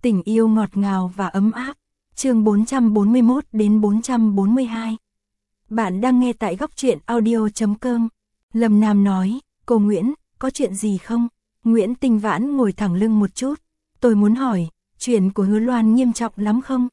Tình yêu ngọt ngào và ấm áp. Chương 441 đến 442. Bạn đang nghe tại góc truyện audio.com. Lâm Nam nói, cô Nguyễn, có chuyện gì không? Nguyễn Tinh Vãn ngồi thẳng lưng một chút. Tôi muốn hỏi, chuyện của Hứa Loan nghiêm trọng lắm không?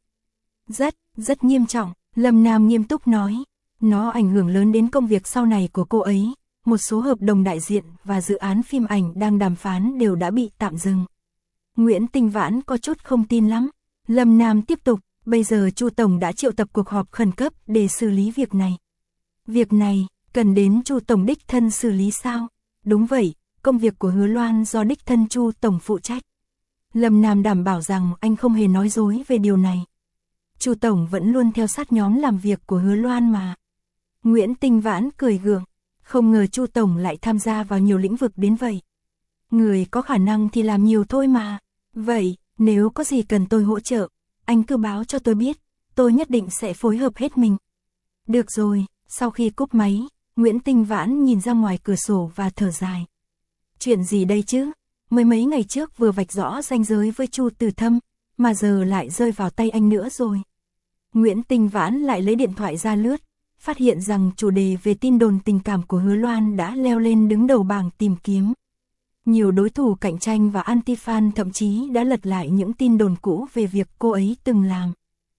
Rất nghiêm trọng, Lâm Nam nghiêm túc nói. Nó ảnh hưởng lớn đến công việc sau này của cô ấy. Một số hợp đồng đại diện và dự án phim ảnh đang đàm phán đều đã bị tạm dừng. Nguyễn Tinh Vãn có chút không tin lắm. Lâm Nam tiếp tục, bây giờ Chu Tổng đã triệu tập cuộc họp khẩn cấp để xử lý việc này. Việc này, cần đến Chu Tổng đích thân xử lý sao? Đúng vậy, công việc của Hứa Loan do đích thân Chu Tổng phụ trách. Lâm Nam đảm bảo rằng anh không hề nói dối về điều này. Chu Tổng vẫn luôn theo sát nhóm làm việc của Hứa Loan mà. Nguyễn Tinh Vãn cười gượng, không ngờ Chu Tổng lại tham gia vào nhiều lĩnh vực đến vậy. Người có khả năng thì làm nhiều thôi mà. Vậy, nếu có gì cần tôi hỗ trợ, anh cứ báo cho tôi biết, tôi nhất định sẽ phối hợp hết mình. Được rồi, sau khi cúp máy, Nguyễn Tinh Vãn nhìn ra ngoài cửa sổ và thở dài. Chuyện gì đây chứ? Mấy ngày trước vừa vạch rõ ranh giới với Chu Từ Thâm, mà giờ lại rơi vào tay anh nữa rồi. Nguyễn Tinh Vãn lại lấy điện thoại ra lướt, phát hiện rằng chủ đề về tin đồn tình cảm của Hứa Loan đã leo lên đứng đầu bảng tìm kiếm. Nhiều đối thủ cạnh tranh và anti-fan thậm chí đã lật lại những tin đồn cũ về việc cô ấy từng làm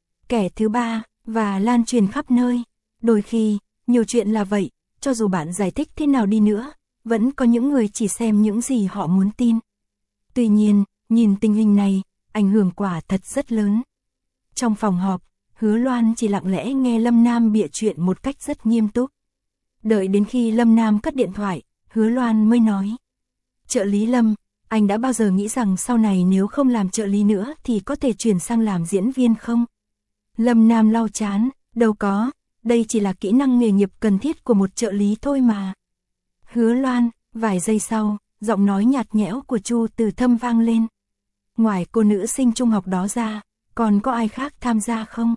kẻ thứ ba và lan truyền khắp nơi. Đôi khi, nhiều chuyện là vậy, cho dù bạn giải thích thế nào đi nữa, vẫn có những người chỉ xem những gì họ muốn tin. Tuy nhiên, nhìn tình hình này, ảnh hưởng quả thật rất lớn. Trong phòng họp, Hứa Loan chỉ lặng lẽ nghe Lâm Nam bịa chuyện một cách rất nghiêm túc. Đợi đến khi Lâm Nam cất điện thoại, Hứa Loan mới nói. Trợ lý Lâm, anh đã bao giờ nghĩ rằng sau này nếu không làm trợ lý nữa thì có thể chuyển sang làm diễn viên không? Lâm Nam lau chán, đâu có, đây chỉ là kỹ năng nghề nghiệp cần thiết của một trợ lý thôi mà. Hứa Loan, vài giây sau, giọng nói nhạt nhẽo của Chu Từ Thâm vang lên. Ngoài cô nữ sinh trung học đó ra, còn có ai khác tham gia không?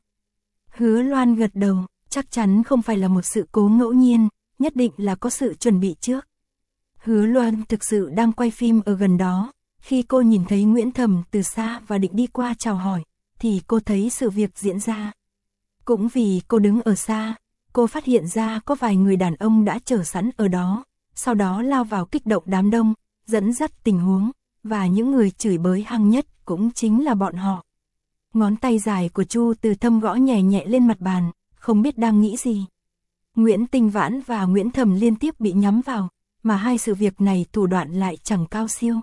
Hứa Loan gật đầu, chắc chắn không phải là một sự cố ngẫu nhiên, nhất định là có sự chuẩn bị trước. Hứa Loan thực sự đang quay phim ở gần đó, khi cô nhìn thấy Nguyễn Thầm từ xa và định đi qua chào hỏi, thì cô thấy sự việc diễn ra. Cũng vì cô đứng ở xa, cô phát hiện ra có vài người đàn ông đã chờ sẵn ở đó, sau đó lao vào kích động đám đông, dẫn dắt tình huống, và những người chửi bới hăng nhất cũng chính là bọn họ. Ngón tay dài của Chu Từ Thâm gõ nhẹ nhẹ lên mặt bàn, không biết đang nghĩ gì. Nguyễn Tinh Vãn và Nguyễn Thầm liên tiếp bị nhắm vào, mà hai sự việc này thủ đoạn lại chẳng cao siêu.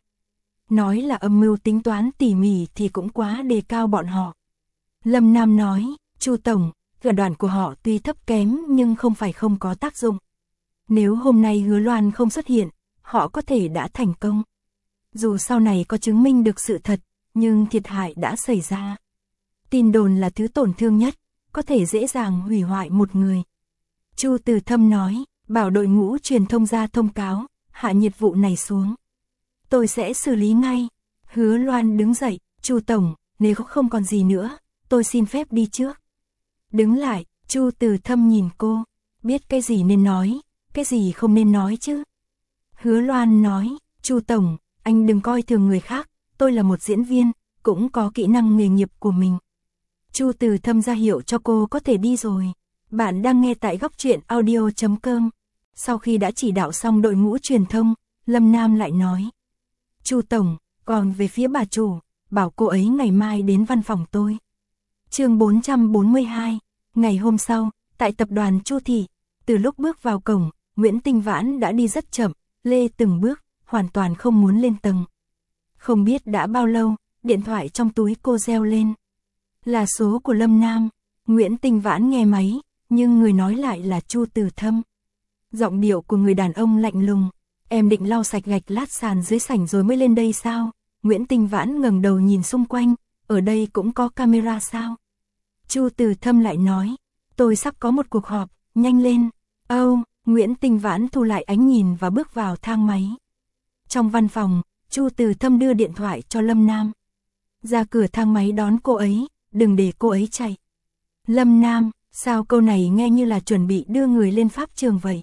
Nói là âm mưu tính toán tỉ mỉ thì cũng quá đề cao bọn họ. Lâm Nam nói, Chu Tổng, thủ đoạn của họ tuy thấp kém nhưng không phải không có tác dụng. Nếu hôm nay Hứa Loan không xuất hiện, họ có thể đã thành công. Dù sau này có chứng minh được sự thật, nhưng thiệt hại đã xảy ra. Tin đồn là thứ tổn thương nhất, có thể dễ dàng hủy hoại một người. Chu Từ Thâm nói, bảo đội ngũ truyền thông ra thông cáo, hạ nhiệt vụ này xuống. Tôi sẽ xử lý ngay. Hứa Loan đứng dậy, Chu Tổng, nếu không còn gì nữa, tôi xin phép đi trước. Đứng lại, Chu Từ Thâm nhìn cô, biết cái gì nên nói, cái gì không nên nói chứ. Hứa Loan nói, Chu Tổng, anh đừng coi thường người khác, tôi là một diễn viên, cũng có kỹ năng nghề nghiệp của mình. Chu Từ Thâm ra hiệu cho cô có thể đi rồi. Bạn đang nghe tại góc truyện audio.com. Sau khi đã chỉ đạo xong đội ngũ truyền thông, Lâm Nam lại nói. Chu Tổng, còn về phía bà chủ, bảo cô ấy ngày mai đến văn phòng tôi. Chương 442. Ngày hôm sau, tại tập đoàn Chu Thị, từ lúc bước vào cổng, Nguyễn Tinh Vãn đã đi rất chậm, lê từng bước, hoàn toàn không muốn lên tầng. Không biết đã bao lâu, điện thoại trong túi cô reo lên. Là số của Lâm Nam. Nguyễn Tinh Vãn nghe máy, nhưng người nói lại là Chu Từ Thâm. Giọng điệu của người đàn ông lạnh lùng. Em định lau sạch gạch lát sàn dưới sảnh rồi mới lên đây sao? Nguyễn Tinh Vãn ngẩng đầu nhìn xung quanh, ở đây cũng có camera sao? Chu Từ Thâm lại nói, tôi sắp có một cuộc họp, nhanh lên. Nguyễn Tinh Vãn thu lại ánh nhìn và bước vào thang máy. Trong văn phòng, Chu Từ Thâm đưa điện thoại cho Lâm Nam. Ra cửa thang máy đón cô ấy, đừng để cô ấy chạy. Lâm Nam, sao câu này nghe như là chuẩn bị đưa người lên pháp trường vậy?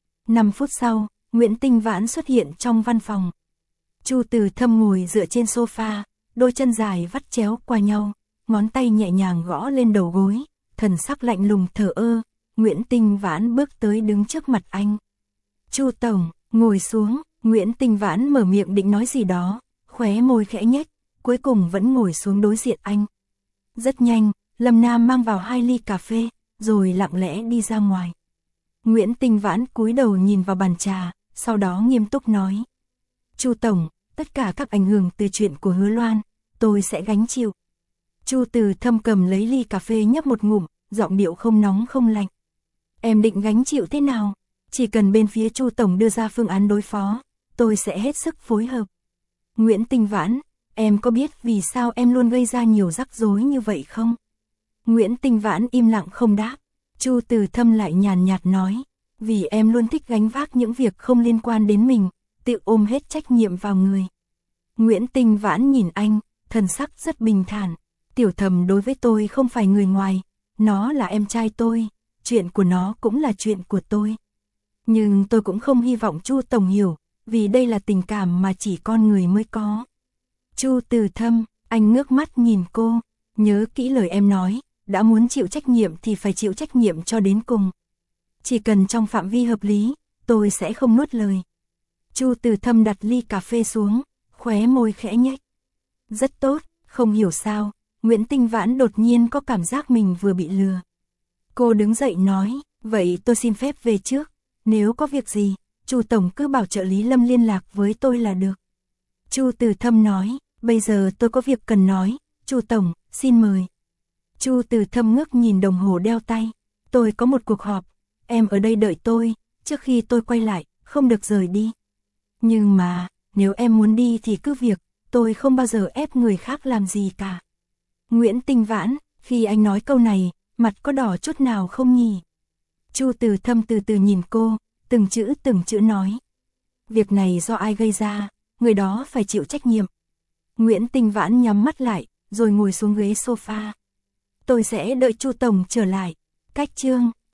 5 phút sau, Nguyễn Tinh Vãn xuất hiện trong văn phòng. Chu Từ Thâm ngồi dựa trên sofa, đôi chân dài vắt chéo qua nhau, ngón tay nhẹ nhàng gõ lên đầu gối, thần sắc lạnh lùng thờ ơ. Nguyễn Tinh Vãn bước tới đứng trước mặt anh. Chu tổng, ngồi xuống. Nguyễn Tinh Vãn mở miệng định nói gì đó, khóe môi khẽ nhếch, cuối cùng vẫn ngồi xuống đối diện anh. Rất nhanh, Lâm Nam mang vào 2 ly cà phê, rồi lặng lẽ đi ra ngoài. Nguyễn Tinh Vãn cúi đầu nhìn vào bàn trà, sau đó nghiêm túc nói. Chu tổng, tất cả các ảnh hưởng từ chuyện của Hứa Loan, tôi sẽ gánh chịu. Chu Từ Thâm cầm lấy ly cà phê nhấp một ngụm, giọng điệu không nóng không lạnh. Em định gánh chịu thế nào? Chỉ cần bên phía Chu tổng đưa ra phương án đối phó, tôi sẽ hết sức phối hợp. Nguyễn Tinh Vãn, em có biết vì sao em luôn gây ra nhiều rắc rối như vậy không? Nguyễn Tinh Vãn im lặng không đáp. Chu Từ Thâm lại nhàn nhạt nói, vì em luôn thích gánh vác những việc không liên quan đến mình, tự ôm hết trách nhiệm vào người. Nguyễn Tinh Vãn nhìn anh, thần sắc rất bình thản. Tiểu Thầm đối với tôi không phải người ngoài, nó là em trai tôi, chuyện của nó cũng là chuyện của tôi. Nhưng tôi cũng không hy vọng Chu tổng hiểu, vì đây là tình cảm mà chỉ con người mới có. Chu Từ Thâm, anh ngước mắt nhìn cô, nhớ kỹ lời em nói, đã muốn chịu trách nhiệm thì phải chịu trách nhiệm cho đến cùng. Chỉ cần trong phạm vi hợp lý, tôi sẽ không nuốt lời. Chu Từ Thâm đặt ly cà phê xuống, khóe môi khẽ nhếch. Rất tốt, không hiểu sao, Nguyễn Tinh Vãn đột nhiên có cảm giác mình vừa bị lừa. Cô đứng dậy nói, vậy tôi xin phép về trước, nếu có việc gì, Chu tổng cứ bảo trợ lý Lâm liên lạc với tôi là được. Chu Từ Thâm nói, bây giờ tôi có việc cần nói, Chu tổng, xin mời. Chu Từ Thâm ngước nhìn đồng hồ đeo tay, tôi có một cuộc họp, em ở đây đợi tôi, trước khi tôi quay lại, không được rời đi. Nhưng mà, nếu em muốn đi thì cứ việc, tôi không bao giờ ép người khác làm gì cả. Nguyễn Tinh Vãn, khi anh nói câu này, mặt có đỏ chút nào không nhỉ? Chu Từ Thâm từ từ nhìn cô, từng chữ nói. Việc này do ai gây ra, người đó phải chịu trách nhiệm. Nguyễn Tinh Vãn nhắm mắt lại, rồi ngồi xuống ghế sofa. Tôi sẽ đợi Chu tổng trở lại. Cách chương